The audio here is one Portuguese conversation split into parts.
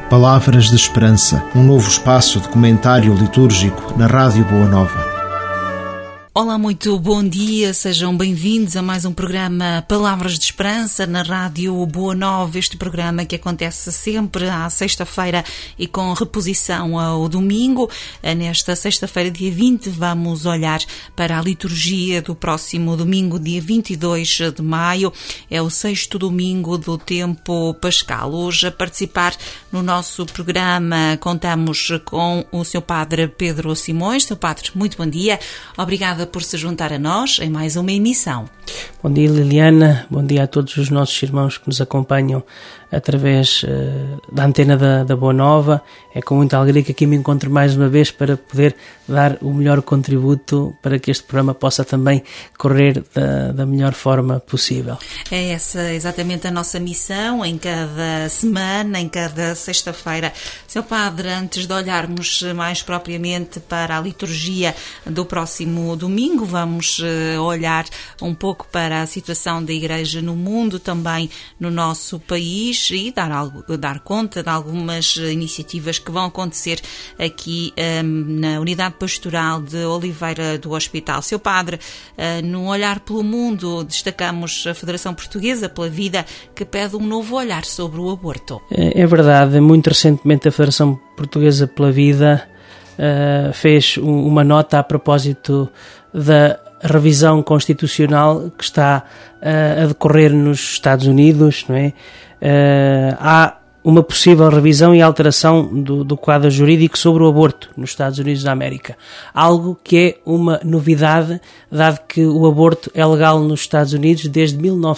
Palavras de Esperança, um novo espaço de comentário litúrgico na Rádio Boa Nova. Olá, muito bom dia, sejam bem-vindos a mais um programa Palavras de Esperança na Rádio Boa Nova, este programa que acontece sempre à sexta-feira e com reposição ao domingo. Nesta sexta-feira, dia 20, vamos olhar para a liturgia do próximo domingo, dia 22 de maio, é o sexto domingo do tempo pascal. Hoje, a participar no nosso programa, contamos com o Sr. Padre Pedro Simões. Sr. Padre, muito bom dia, obrigada por se juntar a nós em mais uma emissão. Bom dia, Liliana, bom dia a todos os nossos irmãos que nos acompanham através da antena da Boa Nova. É com muita alegria que aqui me encontro mais uma vez para poder dar o melhor contributo para que este programa possa também correr da melhor forma possível. É essa exatamente a nossa missão em cada semana, em cada sexta-feira. Sr. Padre, antes de olharmos mais propriamente para a liturgia do próximo domingo, vamos olhar um pouco para a situação da Igreja no mundo, também no nosso país, e dar conta de algumas iniciativas que vão acontecer aqui na Unidade Pastoral de Oliveira do Hospital. Sr. Padre, no Olhar pelo Mundo, destacamos a Federação Portuguesa pela Vida, que pede um novo olhar sobre o aborto. É verdade, muito recentemente a Federação Portuguesa pela Vida fez uma nota a propósito da revisão constitucional que está a decorrer nos Estados Unidos, não é? Há uma possível revisão e alteração do quadro jurídico sobre o aborto nos Estados Unidos da América. Algo que é uma novidade, dado que o aborto é legal nos Estados Unidos desde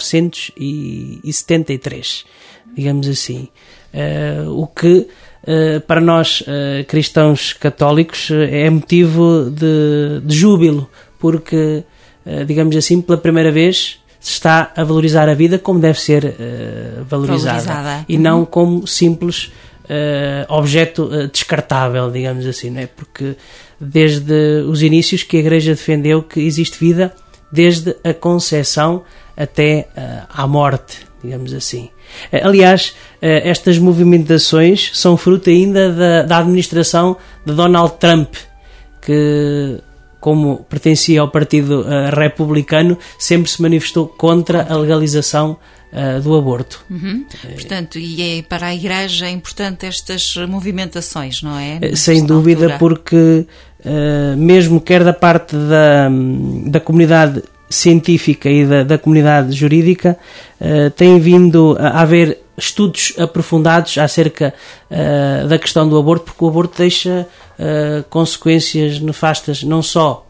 1973, digamos assim. O que para nós cristãos católicos é motivo de júbilo, porque, digamos assim, pela primeira vez se está a valorizar a vida como deve ser valorizada. E não como simples objeto descartável, digamos assim, não é? Porque desde os inícios que a Igreja defendeu que existe vida desde a concepção até à morte, digamos assim. Aliás, estas movimentações são fruto ainda da administração de Donald Trump, que, como pertencia ao Partido Republicano, sempre se manifestou contra a legalização do aborto. Portanto, e para a Igreja é importante estas movimentações, não é? Sem dúvida, altura. Porque mesmo quer da parte da comunidade científica e da comunidade jurídica, tem vindo a haver estudos aprofundados acerca da questão do aborto, porque o aborto deixa consequências nefastas não só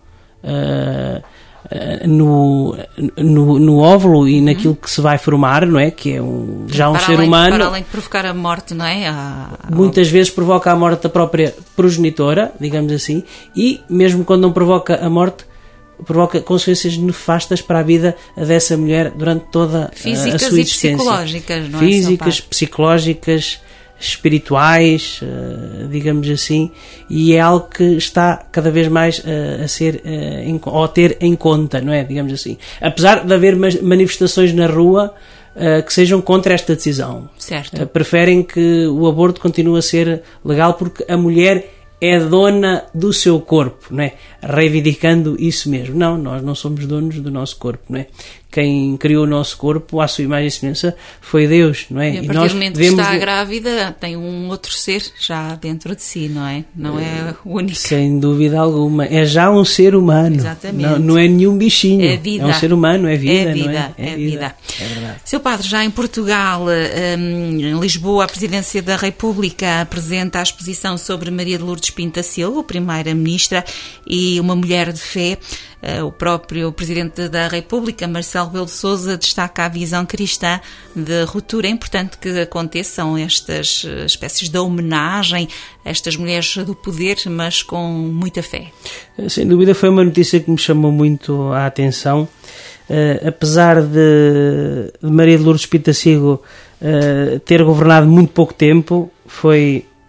no óvulo e naquilo que se vai formar, não é? Que é já um ser humano. Para além de provocar a morte, não é? Muitas vezes provoca a morte da própria progenitora, digamos assim, e mesmo quando não provoca a morte, provoca consequências nefastas para a vida dessa mulher durante toda a sua existência. Físicas e psicológicas, não é? Físicas, psicológicas, espirituais, digamos assim, e é algo que está cada vez mais a ser ou a ter em conta, não é? Digamos assim. Apesar de haver manifestações na rua que sejam contra esta decisão. Certo. Preferem que o aborto continue a ser legal porque a mulher é dona do seu corpo, não é? Reivindicando isso mesmo. Não, nós não somos donos do nosso corpo, não é? Quem criou o nosso corpo à sua imagem e semelhança foi Deus, não é? E a partir do momento que está grávida, tem um outro ser já dentro de si, não é? Não é o único. Sem dúvida alguma. É já um ser humano. Exatamente. Não é nenhum bichinho. É vida. É um ser humano, é vida, é vida, não é? É vida. É verdade. Sr. Padre, já em Portugal, em Lisboa, a Presidência da República apresenta a exposição sobre Maria de Lourdes Pinto da Silva, Primeira-Ministra, e uma mulher de fé. O próprio Presidente da República, Marcelo Rebelo de Sousa, destaca a visão cristã de ruptura. É importante que aconteçam estas espécies de homenagem a estas mulheres do poder, mas com muita fé. Sem dúvida, foi uma notícia que me chamou muito a atenção. Apesar de Maria de Lourdes Pinto da Silva ter governado muito pouco tempo, foi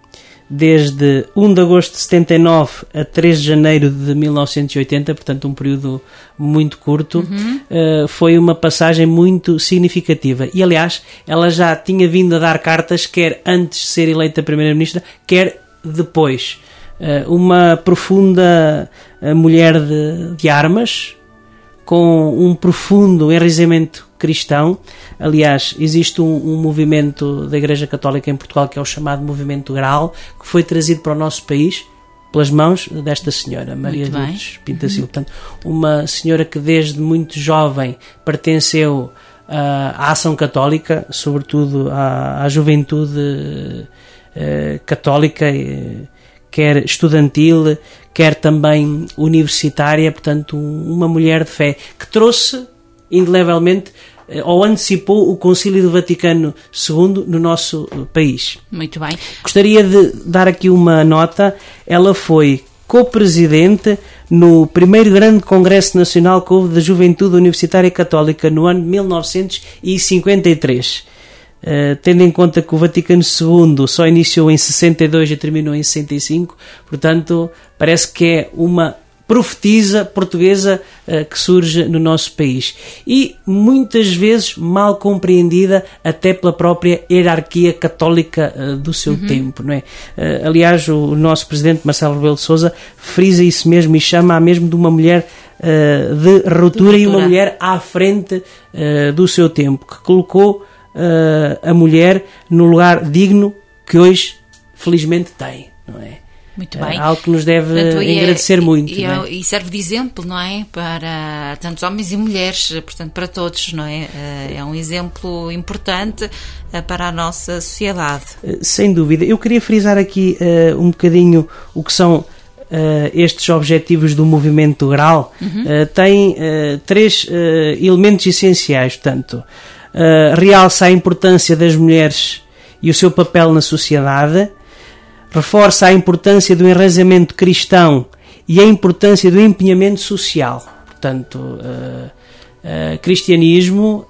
desde 1 de agosto de 79 a 3 de janeiro de 1980, portanto um período muito curto, foi uma passagem muito significativa. E, aliás, ela já tinha vindo a dar cartas, quer antes de ser eleita Primeira-Ministra, quer depois. Uma profunda mulher de armas, com um profundo enraizamento cristão. Aliás, existe um movimento da Igreja Católica em Portugal que é o chamado Movimento Graal, que foi trazido para o nosso país pelas mãos desta senhora, Maria Lourdes Pintacil. Portanto, uma senhora que desde muito jovem pertenceu à ação católica, sobretudo à juventude católica, quer estudantil, quer também universitária, portanto uma mulher de fé que trouxe indelevelmente ou antecipou o Concílio do Vaticano II no nosso país. Muito bem. Gostaria de dar aqui uma nota. Ela foi co-presidente no primeiro grande Congresso Nacional que houve da Juventude Universitária Católica no ano de 1953. Tendo em conta que o Vaticano II só iniciou em 62 e terminou em 65, portanto parece que é uma profetisa portuguesa que surge no nosso país e muitas vezes mal compreendida até pela própria hierarquia católica do seu tempo, não é? Aliás, o nosso presidente Marcelo Rebelo de Sousa frisa isso mesmo e chama-a mesmo de uma mulher de ruptura e uma mulher à frente do seu tempo, que colocou a mulher no lugar digno que hoje felizmente tem, não é? Muito bem. Algo que nos deve agradecer muito. E serve de exemplo, não é? Para tantos homens e mulheres, portanto para todos, não é? É um exemplo importante para a nossa sociedade. Sem dúvida. Eu queria frisar aqui um bocadinho o que são estes objetivos do movimento Graal. Tem três elementos essenciais, portanto. Realça a importância das mulheres e o seu papel na sociedade, reforça a importância do enraizamento cristão e a importância do empenhamento social. Portanto, cristianismo,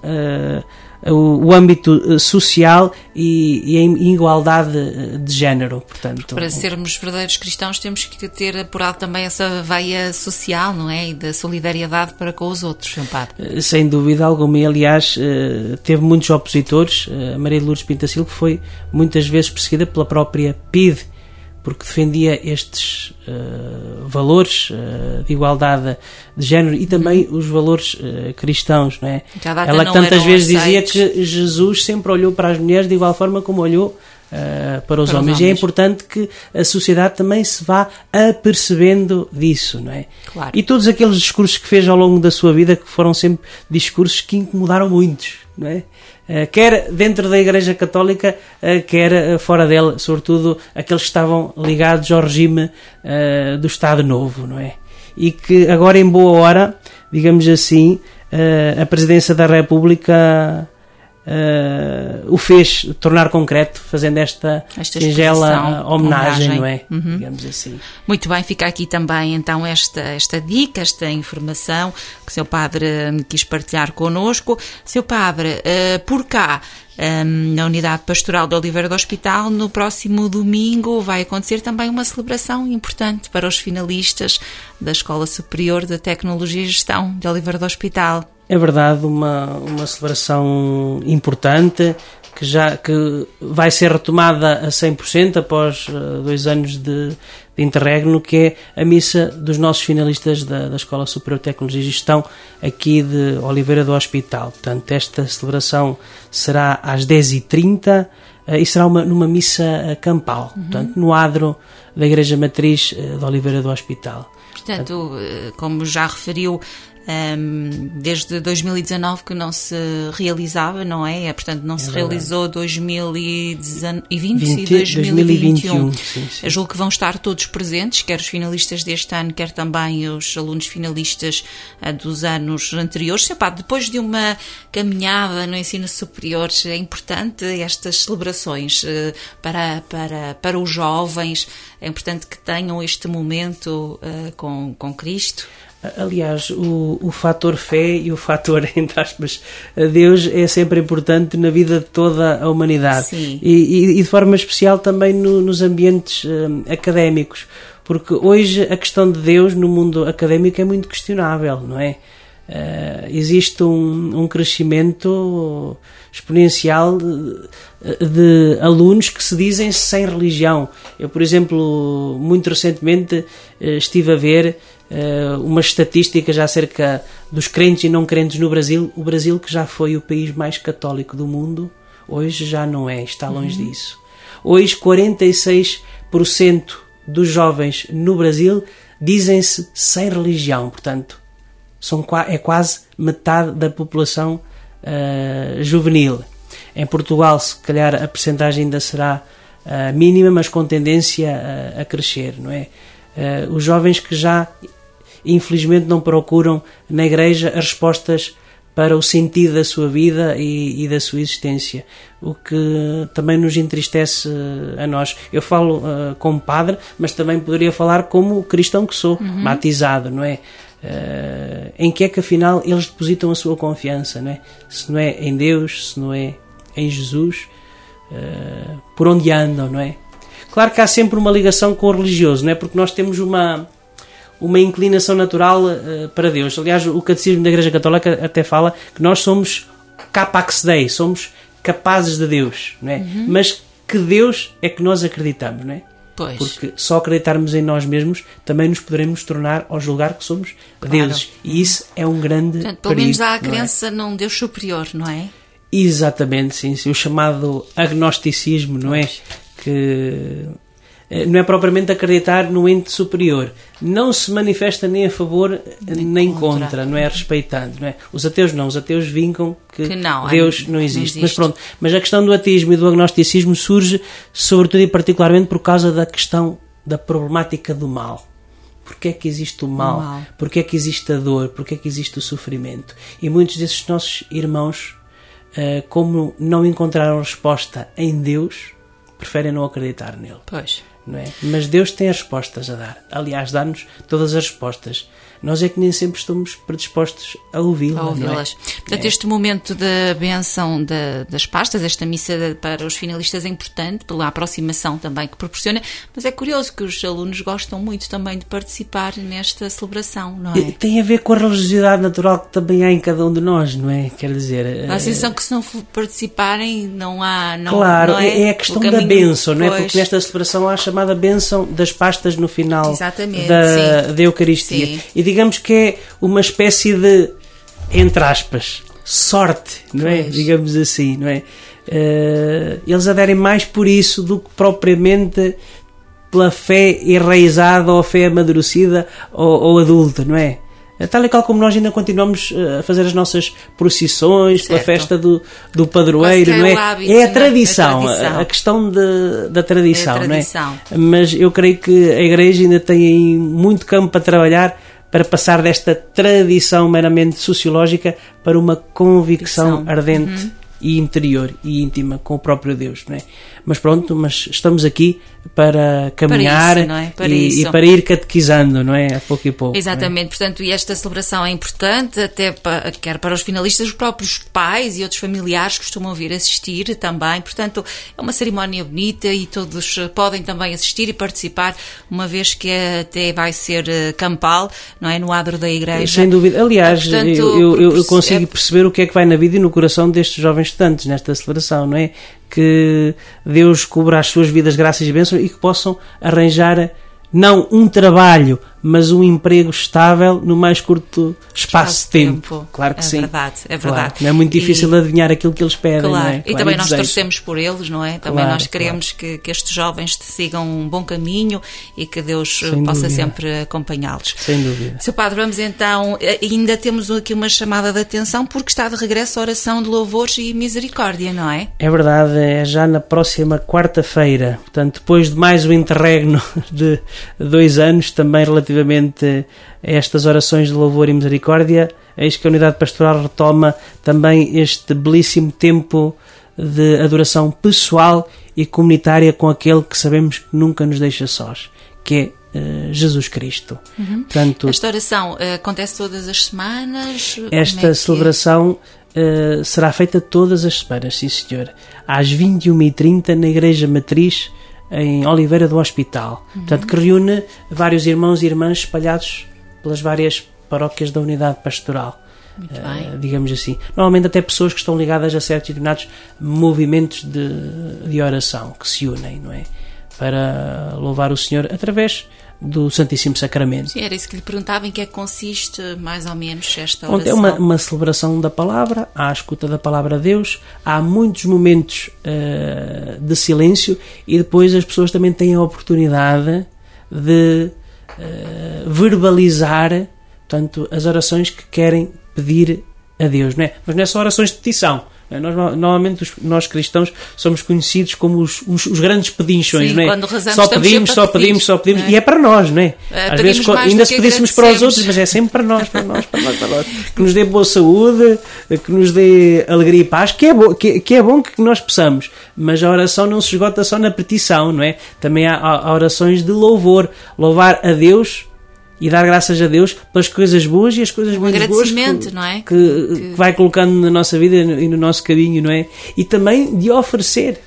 o âmbito social e a igualdade de género. Portanto, para sermos verdadeiros cristãos temos que ter apurado também essa veia social, não é? E da solidariedade para com os outros, Sr. Padre. Sem dúvida alguma. E, aliás, teve muitos opositores. A Maria Lourdes Pintacil, que foi muitas vezes perseguida pela própria PIDE, porque defendia estes valores de igualdade de género e também os valores cristãos, não é? Ela tantas vezes dizia que Jesus sempre olhou para as mulheres de igual forma como olhou para os homens. E é importante que a sociedade também se vá apercebendo disso, não é? Claro. E todos aqueles discursos que fez ao longo da sua vida, que foram sempre discursos que incomodaram muitos, não é? Quer dentro da Igreja Católica, quer fora dela, sobretudo aqueles que estavam ligados ao regime do Estado Novo, não é? E que agora, em boa hora, digamos assim, a Presidência da República o fez tornar concreto, fazendo esta singela homenagem, não é? Digamos assim. Muito bem, fica aqui também então esta dica, esta informação que o Sr. Padre quis partilhar connosco. Sr. Padre, por cá, na Unidade Pastoral de Oliveira do Hospital, no próximo domingo vai acontecer também uma celebração importante para os finalistas da Escola Superior de Tecnologia e Gestão de Oliveira do Hospital. É verdade, uma celebração importante que vai ser retomada a 100% após 2 anos de interregno, que é a missa dos nossos finalistas da Escola Superior de Tecnologia e Gestão aqui de Oliveira do Hospital. Portanto, esta celebração será às 10h30 e será numa missa campal, portanto, no adro da Igreja Matriz de Oliveira do Hospital. Portanto, como já referiu, desde 2019 que não se realizava, não é? Portanto, não se realizou 2020 e 2021. Sim. Julgo que vão estar todos presentes, quer os finalistas deste ano, quer também os alunos finalistas dos anos anteriores. Sr. Padre, depois de uma caminhada no ensino superior, é importante estas celebrações para os jovens, é importante que tenham este momento com Cristo. Aliás, o fator fé e o fator, entre aspas, Deus é sempre importante na vida de toda a humanidade. E de forma especial também nos ambientes académicos, porque hoje a questão de Deus no mundo académico é muito questionável, não é? Existe um crescimento exponencial de alunos que se dizem sem religião. Eu, por exemplo, muito recentemente estive a ver umas estatísticas acerca dos crentes e não crentes no Brasil. O Brasil, que já foi o país mais católico do mundo, hoje já não é, está longe disso. Hoje 46% dos jovens no Brasil dizem-se sem religião, portanto é quase metade da população juvenil. Em Portugal, se calhar, a percentagem ainda será mínima, mas com tendência a crescer, não é? Os jovens que já, infelizmente, não procuram na Igreja as respostas para o sentido da sua vida e da sua existência, o que também nos entristece a nós. Eu falo como padre, mas também poderia falar como cristão que sou, batizado, não é? Em que é que afinal eles depositam a sua confiança, não é? Se não é em Deus, se não é em Jesus, por onde andam, não é? Claro que há sempre uma ligação com o religioso, não é? Porque nós temos uma inclinação natural para Deus. Aliás, o Catecismo da Igreja Católica até fala que nós somos capax Dei, somos capazes de Deus, não é? Mas que Deus é que nós acreditamos, não é? Pois. Porque só acreditarmos em nós mesmos também nos poderemos tornar ao julgar que somos deuses. E isso é um grande perigo. Pelo menos há a crença num Deus superior, não é? Exatamente, sim. O chamado agnosticismo, não é? Que não é propriamente acreditar no ente superior. Não se manifesta nem a favor nem contra, não é? Respeitando, não é? Os ateus não. Os ateus vincam que não, Deus não existe. Mas pronto, mas a questão do ateísmo e do agnosticismo surge sobretudo e particularmente por causa da questão da problemática do mal. Porquê é que existe o mal? Porquê é que existe a dor? Porquê é que existe o sofrimento? E muitos desses nossos irmãos, como não encontraram resposta em Deus, preferem não acreditar nele. Pois. Não é? Mas Deus tem as respostas a dar. Aliás, dá-nos todas as respostas. Nós é que nem sempre estamos predispostos a ouvi-las. Não é? Portanto, este momento da benção das pastas, esta missa para os finalistas é importante pela aproximação também que proporciona, mas é curioso que os alunos gostam muito também de participar nesta celebração, não é? Tem a ver com a religiosidade natural que também há em cada um de nós, não é? Quer dizer... A sensação que se não participarem não há... Claro, não é a questão da bênção, não é? Porque nesta celebração há a chamada bênção das pastas no final da Eucaristia. Sim. E digamos que é uma espécie de, entre aspas, sorte, não é? Digamos assim, não é? Eles aderem mais por isso do que propriamente pela fé enraizada ou fé amadurecida ou adulta, não é? Tal e qual como nós ainda continuamos a fazer as nossas procissões, pela festa do padroeiro, não é? Hábito, é a tradição, a questão da tradição, não é? Mas eu creio que a Igreja ainda tem aí muito campo para trabalhar para passar desta tradição meramente sociológica para uma convicção ardente e interior e íntima com o próprio Deus, não é? Mas pronto, mas estamos aqui para caminhar e para ir catequizando, não é? A pouco e pouco. Exatamente, portanto, e esta celebração é importante até quer para os finalistas, os próprios pais e outros familiares costumam vir assistir também, portanto, é uma cerimónia bonita e todos podem também assistir e participar, uma vez que até vai ser campal, não é? No adro da Igreja. Sem dúvida. Aliás, portanto, eu consigo perceber o que é que vai na vida e no coração destes jovens estudantes nesta celebração, não é? Que Deus cubra as suas vidas graças e bênçãos e que possam arranjar não um trabalho, mas um emprego estável no mais curto espaço de tempo. Claro que sim. É verdade. Claro. Não é muito difícil adivinhar aquilo que eles pedem, claro. Não é? E também nós torcemos por eles, não é? Também nós queremos que estes jovens sigam um bom caminho e que Deus possa sempre acompanhá-los. Sem dúvida. Sr. Padre, vamos então, ainda temos aqui uma chamada de atenção porque está de regresso a oração de louvores e misericórdia, não é? É verdade, é já na próxima quarta-feira, portanto, depois de mais um interregno de 2 anos, também relativamente a estas orações de louvor e misericórdia, eis que a Unidade Pastoral retoma também este belíssimo tempo de adoração pessoal e comunitária com aquele que sabemos que nunca nos deixa sós, que é Jesus Cristo. Portanto, esta oração acontece todas as semanas? Esta celebração será feita todas as semanas, sim senhor, às 21h30 na Igreja Matriz em Oliveira do Hospital. Portanto, que reúne vários irmãos e irmãs espalhados pelas várias paróquias da unidade pastoral. Digamos assim. Normalmente até pessoas que estão ligadas a certos determinados movimentos de oração que se unem, não é? Para louvar o Senhor através do Santíssimo Sacramento. Sim, era isso que lhe perguntava, em que é que consiste mais ou menos esta oração. É uma celebração da palavra, há a escuta da palavra de Deus, há muitos momentos de silêncio e depois as pessoas também têm a oportunidade de verbalizar, portanto, as orações que querem pedir a Deus, não é? Mas não é só orações de petição. Normalmente nós cristãos somos conhecidos como os grandes pedinchões, não é? Quando rezamos, só pedimos, não é? E é para nós, não é? Às vezes ainda se pedíssemos para os outros, mas é sempre para nós. Que nos dê boa saúde, que nos dê alegria e paz, que é bom que nós possamos. Mas a oração não se esgota só na petição, não é? Também há orações de louvor. Louvar a Deus e dar graças a Deus pelas coisas boas e as coisas menos boas que vai colocando na nossa vida e no nosso caminho, não é? E também de oferecer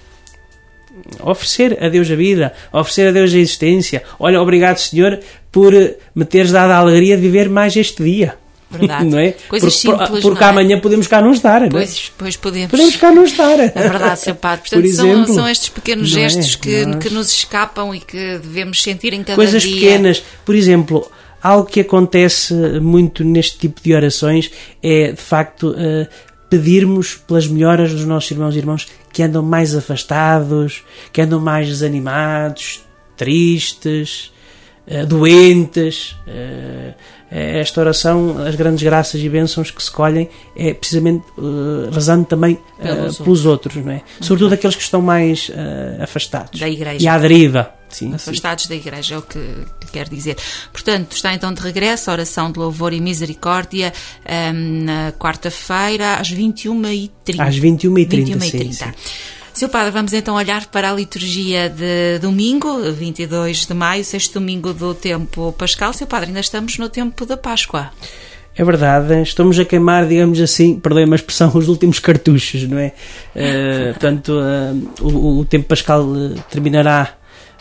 a Deus a vida, oferecer a Deus a existência. Olha, obrigado, Senhor, por me teres dado a alegria de viver mais este dia. Verdade. Não é? Coisas simples, porque amanhã podemos cá não estar, não é? Pois podemos. Podemos cá não estar. É verdade, Sr. Padre. Portanto, são estes pequenos gestos que nos escapam e que devemos sentir em cada coisas dia. Coisas pequenas. Por exemplo, algo que acontece muito neste tipo de orações é, de facto, pedirmos pelas melhoras dos nossos irmãos e irmãs que andam mais afastados, que andam mais desanimados, tristes, doentes. Esta oração, as grandes graças e bênçãos que se colhem é precisamente rezando também pelos outros, não é? Sobretudo aqueles que estão mais afastados da Igreja e à deriva. Sim, afastados da Igreja, é o que quer dizer. Portanto, está então de regresso a oração de louvor e misericórdia na quarta-feira às 21h30. Às 21h30, sim. Sr. Padre, vamos então olhar para a liturgia de domingo, 22 de maio, sexto domingo do tempo pascal. Sr. Padre, ainda estamos no tempo da Páscoa. É verdade, estamos a queimar, digamos assim, perdoem-me a expressão, os últimos cartuchos, não é? Portanto, o tempo pascal terminará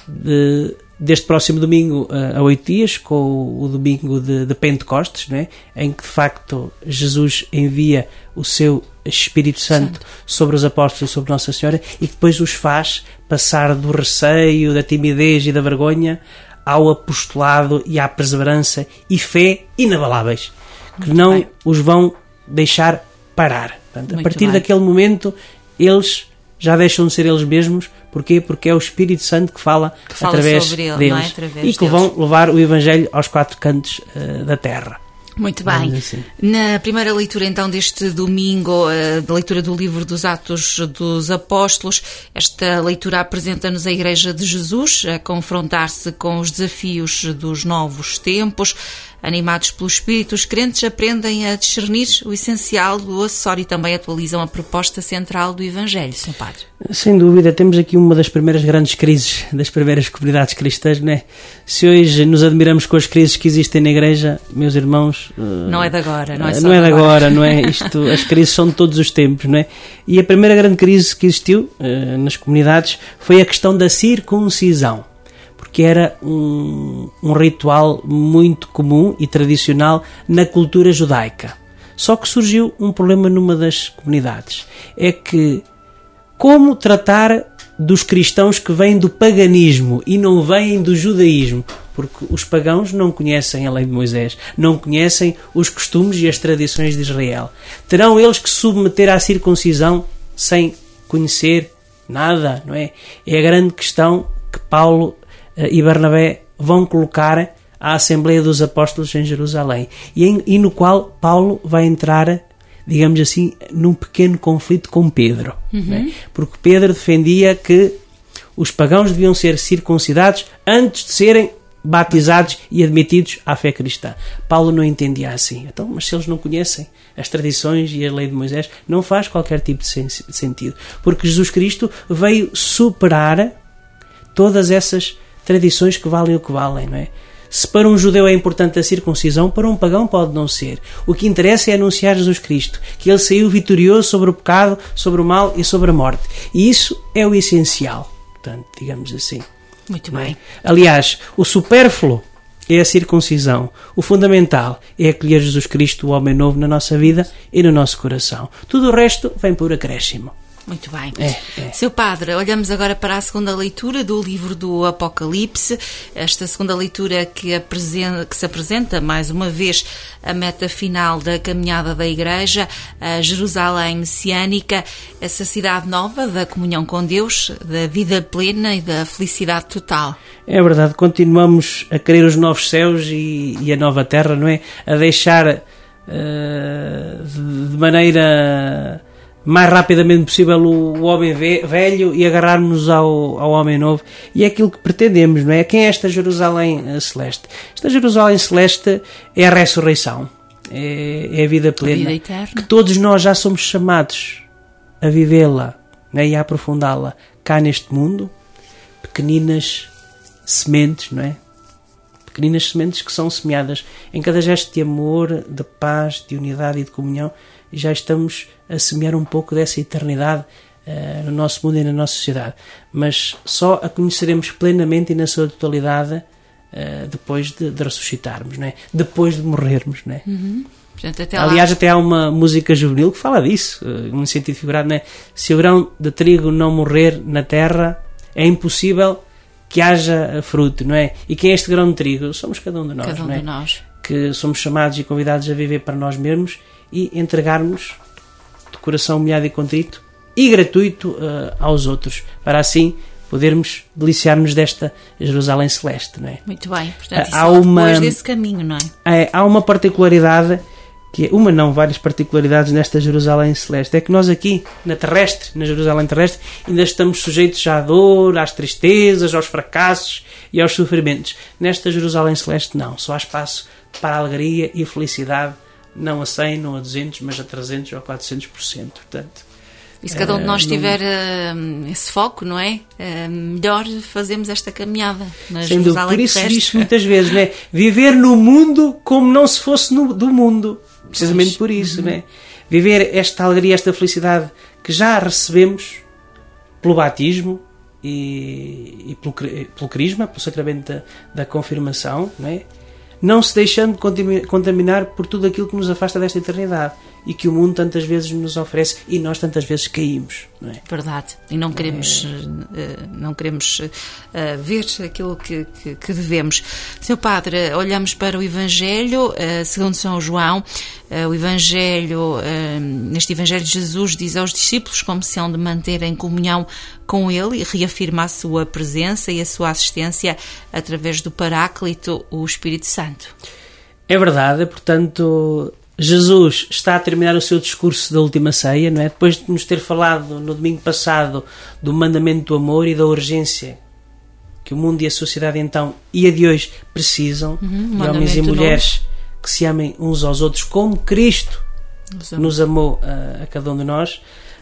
deste próximo domingo a 8 dias, com o domingo de Pentecostes, não é? Em que de facto Jesus envia o seu Espírito Santo sobre os apóstolos e sobre Nossa Senhora e que depois os faz passar do receio, da timidez e da vergonha ao apostolado e à perseverança e fé inabaláveis, que não os vão deixar parar. Portanto, a partir daquele momento eles já deixam de ser eles mesmos. Porquê? Porque é o Espírito Santo que fala através deles, não é? E que vão levar o Evangelho aos quatro cantos da terra. Muito bem. Assim. Na primeira leitura então deste domingo, da leitura do livro dos Atos dos Apóstolos, esta leitura apresenta-nos a Igreja de Jesus a confrontar-se com os desafios dos novos tempos. Animados pelo Espírito, os crentes aprendem a discernir o essencial do acessório e também atualizam a proposta central do Evangelho, Sr. Padre. Sem dúvida, temos aqui uma das primeiras grandes crises das primeiras comunidades cristãs, não é? Se hoje nos admiramos com as crises que existem na Igreja, meus irmãos... Não é de agora, não é só não é de agora, não é? As crises são de todos os tempos, não é? E a primeira grande crise que existiu nas comunidades foi a questão da circuncisão, porque era um ritual muito comum e tradicional na cultura judaica. Só que surgiu um problema numa das comunidades. É que como tratar dos cristãos que vêm do paganismo e não vêm do judaísmo? Porque os pagãos não conhecem a lei de Moisés, não conhecem os costumes e as tradições de Israel. Terão eles que se submeter à circuncisão sem conhecer nada, não é? É a grande questão que Paulo e Barnabé vão colocar à Assembleia dos Apóstolos em Jerusalém e no qual Paulo vai entrar, digamos assim, num pequeno conflito com Pedro, não é? Porque Pedro defendia que os pagãos deviam ser circuncidados antes de serem batizados e admitidos à fé cristã. Paulo não entendia assim. Então, mas se eles não conhecem as tradições e a lei de Moisés, não faz qualquer tipo de sentido, porque Jesus Cristo veio superar todas essas tradições que valem o que valem, não é? Se para um judeu é importante a circuncisão, para um pagão pode não ser. O que interessa é anunciar Jesus Cristo, que ele saiu vitorioso sobre o pecado, sobre o mal e sobre a morte. E isso é o essencial, portanto, digamos assim. Muito bem. Aliás, o supérfluo é a circuncisão. O fundamental é acolher Jesus Cristo, o homem novo, na nossa vida e no nosso coração. Tudo o resto vem por acréscimo. Muito bem. Seu Padre, olhamos agora para a segunda leitura do livro do Apocalipse, esta segunda leitura que se apresenta mais uma vez a meta final da caminhada da Igreja, a Jerusalém messiânica, essa cidade nova da comunhão com Deus, da vida plena e da felicidade total. É verdade, continuamos a querer os novos céus e a nova terra, não é? A deixar de maneira mais rapidamente possível o homem velho e agarrarmos ao homem novo. E é aquilo que pretendemos, não é? Quem é esta Jerusalém celeste? Esta Jerusalém celeste é a ressurreição, é a vida plena, a vida eterna, que todos nós já somos chamados a vivê-la, né? E a aprofundá-la cá neste mundo. Pequeninas sementes, não é? Pequeninas sementes que são semeadas em cada gesto de amor, de paz, de unidade e de comunhão. E já estamos a semear um pouco dessa eternidade no nosso mundo e na nossa sociedade. Mas só a conheceremos plenamente e na sua totalidade depois de ressuscitarmos, não é? Depois de morrermos, não é? Uhum. Portanto, aliás, até há uma música juvenil que fala disso, num sentido figurado, não é? Se o grão de trigo não morrer na terra, é impossível que haja fruto, não é? E quem é este grão de trigo? Somos cada um de nós, cada um não é? de nós. Que somos chamados e convidados a viver para nós mesmos e entregarmos de coração humilhado e contrito e gratuito aos outros, para assim podermos deliciar-nos desta Jerusalém celeste, não é? Muito bem, portanto, depois desse caminho, não é? Há uma particularidade, várias particularidades nesta Jerusalém celeste, é que nós aqui, na Jerusalém terrestre, ainda estamos sujeitos à dor, às tristezas, aos fracassos e aos sofrimentos. Nesta Jerusalém celeste não, só há espaço para a alegria e a felicidade, não a 100, não a 200, mas a 300 ou a 400%, portanto. E se cada um de nós tiver esse foco, não é? Melhor fazemos esta caminhada na Jerusalém. Por isso diz muitas vezes, não é? Viver no mundo como não se fosse do mundo. Precisamente por isso, não é? Viver esta alegria, esta felicidade que já recebemos pelo batismo e pelo crisma, pelo sacramento da confirmação, não é? Não se deixando contaminar por tudo aquilo que nos afasta desta eternidade e que o mundo tantas vezes nos oferece e nós tantas vezes caímos, não é? Verdade. E não queremos, ver aquilo que devemos. Sr. Padre, olhamos para o Evangelho segundo São João. O Evangelho, neste Evangelho, Jesus diz aos discípulos como se hão de manter em comunhão com Ele e reafirma a sua presença e a sua assistência através do Paráclito, o Espírito Santo. É verdade, portanto, Jesus está a terminar o seu discurso da última ceia, não é? Depois de nos ter falado no domingo passado do mandamento do amor e da urgência que o mundo e a sociedade então e a de hoje precisam, de homens e mulheres que se amem uns aos outros como Cristo nos amou a cada um de nós.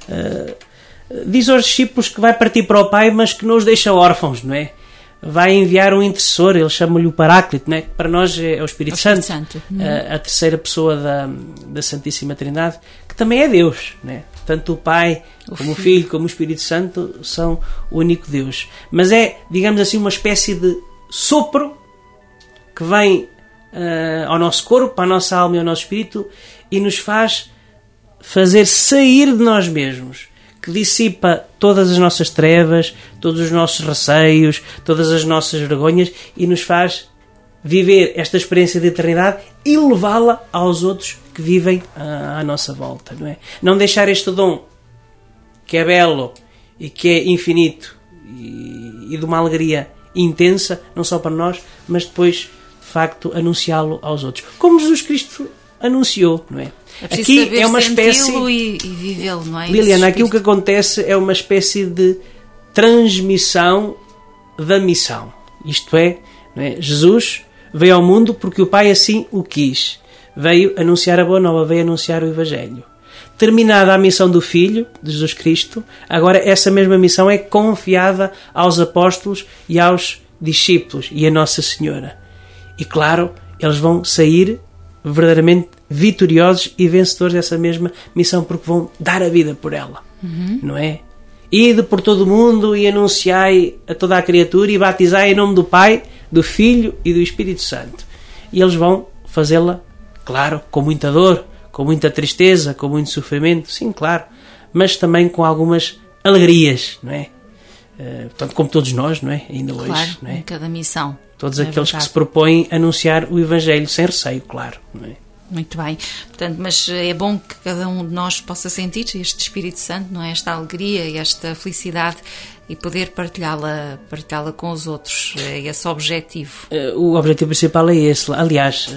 Diz aos discípulos que vai partir para o Pai, mas que não os deixa órfãos, não é? Vai enviar um intercessor, ele chama-lhe o Paráclito, não é? Que para nós é o Espírito Santo. A terceira pessoa da Santíssima Trindade, que também é Deus, não é? Tanto o Pai, como o Filho, como o Espírito Santo são o único Deus. Mas é, digamos assim, uma espécie de sopro que vem ao nosso corpo, à nossa alma e ao nosso espírito e nos faz fazer sair de nós mesmos, que dissipa todas as nossas trevas, todos os nossos receios, todas as nossas vergonhas e nos faz viver esta experiência de eternidade e levá-la aos outros que vivem à nossa volta, não é? Não deixar este dom que é belo e que é infinito e de uma alegria intensa, não só para nós, mas depois de facto anunciá-lo aos outros, como Jesus Cristo anunciou, não é? Aqui é uma espécie e vivê-lo, não é? Liliana, aquilo que acontece é uma espécie de transmissão da missão. Isto é, não é? Jesus veio ao mundo porque o Pai assim o quis. Veio anunciar a boa nova, veio anunciar o Evangelho. Terminada a missão do Filho, de Jesus Cristo, agora essa mesma missão é confiada aos apóstolos e aos discípulos e a Nossa Senhora. E claro, eles vão sair verdadeiramente vitoriosos e vencedores dessa mesma missão, porque vão dar a vida por ela, não é? Ide por todo o mundo e anunciai a toda a criatura e batizai em nome do Pai, do Filho e do Espírito Santo. E eles vão fazê-la, claro, com muita dor, com muita tristeza, com muito sofrimento, sim, claro, mas também com algumas alegrias, não é? Portanto, como todos nós, não é? Ainda claro, hoje, não é? Em cada missão. Todos aqueles que se propõem a anunciar o Evangelho sem receio, claro, não é? Muito bem. Portanto, mas é bom que cada um de nós possa sentir este Espírito Santo, não é? Esta alegria e esta felicidade e poder partilhá-la com os outros. É esse o objetivo. O objetivo principal é esse. Aliás,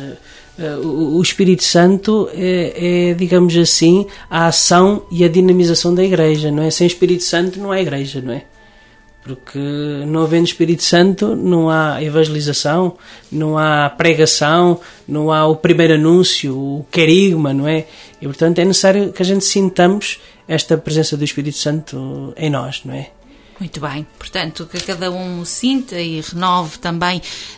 o Espírito Santo é, digamos assim, a ação e a dinamização da Igreja, não é? Sem Espírito Santo não há Igreja, não é? Porque não havendo Espírito Santo não há evangelização, não há pregação, não há o primeiro anúncio, o querigma, não é? E portanto é necessário que a gente sintamos esta presença do Espírito Santo em nós, não é? Muito bem, portanto, que cada um sinta e renove também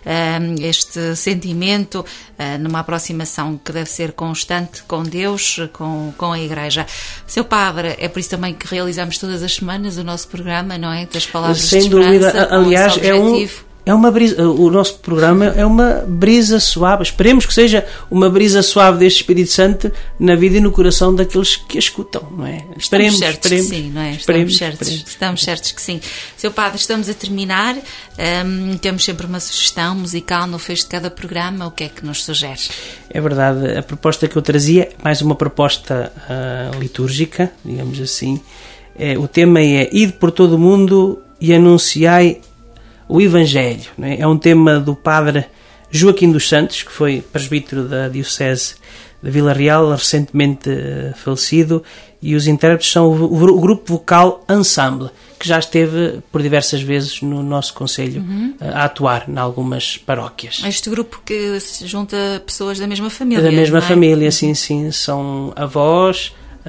este sentimento numa aproximação que deve ser constante com Deus, com a Igreja. Seu Padre, é por isso também que realizamos todas as semanas o nosso programa, não é? Das palavras sem de esperança, dúvida, aliás, é uma brisa, o nosso programa é uma brisa suave. Esperemos que seja uma brisa suave deste Espírito Santo na vida e no coração daqueles que a escutam, não é? Estamos certos que sim, não é? Estamos certos que sim. Seu Padre, estamos a terminar. Temos sempre uma sugestão musical no fecho de cada programa. O que é que nos sugere? É verdade. A proposta que eu trazia, mais uma proposta litúrgica, digamos assim. O tema é Ide por todo o mundo e anunciai o Evangelho, não é? É um tema do padre Joaquim dos Santos, que foi presbítero da Diocese de Vila Real, recentemente falecido, e os intérpretes são o grupo vocal Ensemble, que já esteve por diversas vezes no nosso concelho a atuar em algumas paróquias. Este grupo que se junta pessoas da mesma família, da mesma não é? família, sim, são avós,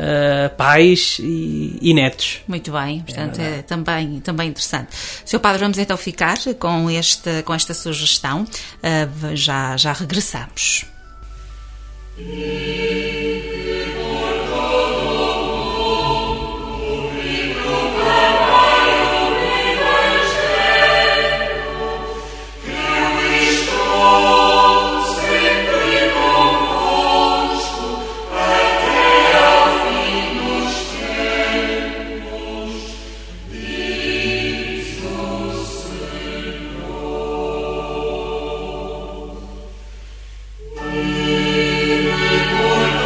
pais e netos. Muito bem, portanto é também interessante. Sr. Padre, vamos então ficar com esta sugestão. Já regressamos. Por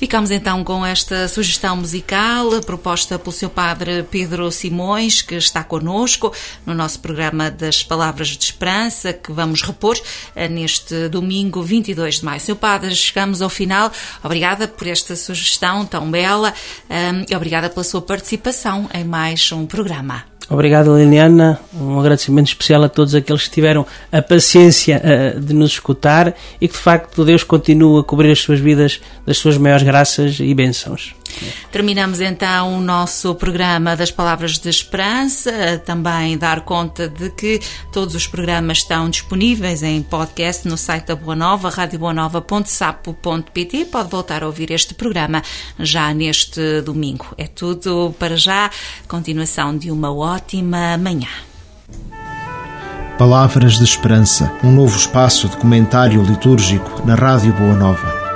Ficamos então com esta sugestão musical proposta pelo seu padre Pedro Simões, que está connosco no nosso programa das Palavras de Esperança, que vamos repor neste domingo 22 de maio. Seu padre, chegamos ao final. Obrigada por esta sugestão tão bela e obrigada pela sua participação em mais um programa. Obrigado, Liliana. Um agradecimento especial a todos aqueles que tiveram a paciência de nos escutar e que, de facto, Deus continua a cobrir as suas vidas das suas maiores graças e bênçãos. Terminamos então o nosso programa das Palavras de Esperança. Também dar conta de que todos os programas estão disponíveis em podcast no site da Boa Nova, radioboanova.sapo.pt. Pode voltar a ouvir este programa já neste domingo. É tudo para já. Continuação de uma ótima manhã. Palavras de Esperança, um novo espaço de comentário litúrgico na Rádio Boa Nova.